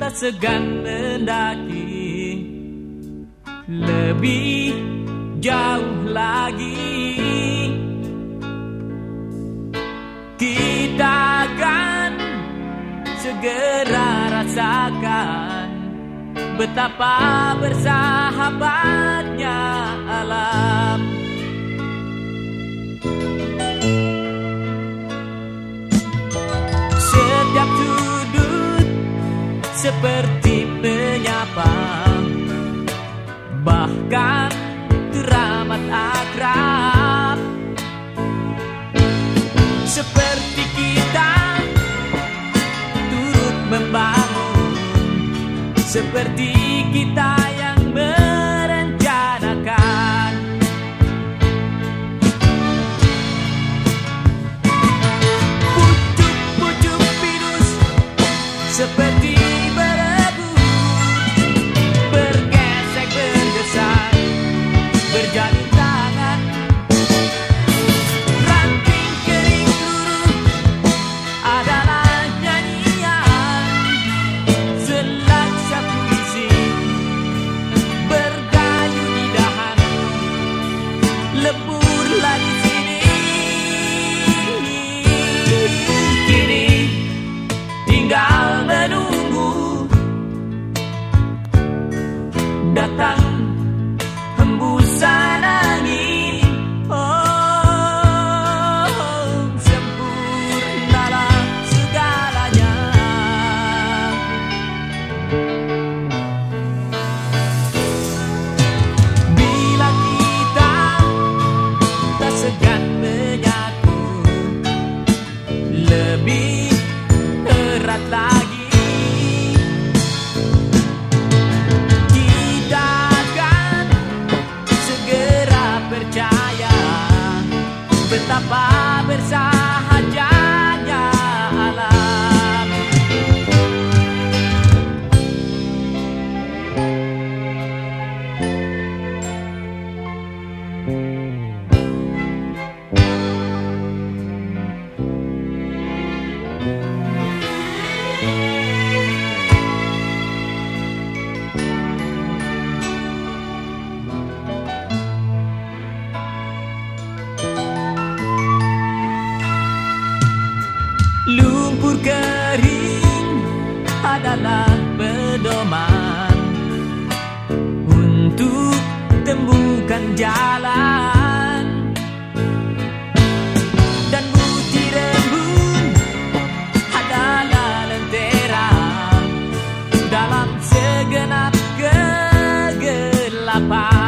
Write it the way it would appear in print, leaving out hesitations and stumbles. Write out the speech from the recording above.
tak segan mendaki lebih jauh lagi. Kita akan segera rasakan betapa bersahabatnya alam. Setiap sudut seperti menyapa, bahkan teramat akrab. Seperti kita turut membangun, seperti kita yang merencanakan. Pucuk-pucuk pinus seperti berebut, bergesek bergesak, berjalin tangan. Ranting kering luruh adalah nyanyian, selaksa puisi bergayu di dahan. Lemburlah di sini, kini tinggal menunggu datang hembusan angin. Oh, sempurnalah segalanya. Bila kita tak segan menyatu lebih erat lagi, kita akan segera percaya betapa bersahajanya alam. Lumpur kering adalah pedoman untuk temukan jalan, dan butir embun adalah lentera dalam segenap kegelapan.